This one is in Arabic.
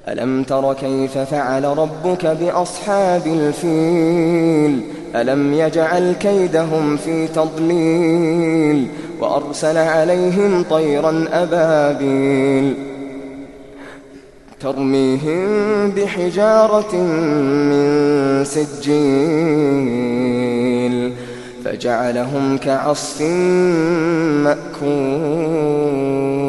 ألم تر كيف فعل ربك بأصحاب الفيل ألم يجعل كيدهم في تضليل وأرسل عليهم طيرا أبابيل ترميهم بحجارة من سجيل فجعلهم كعصف مأكول.